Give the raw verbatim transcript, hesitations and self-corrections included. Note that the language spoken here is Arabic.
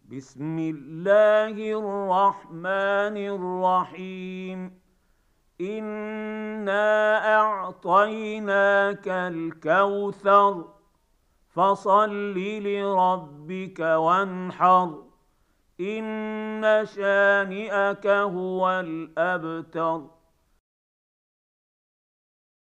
بسم الله الرحمن الرحيم. إنا أعطيناك الكوثر فصل لربك وانحر إن شانئك هو الأبتر.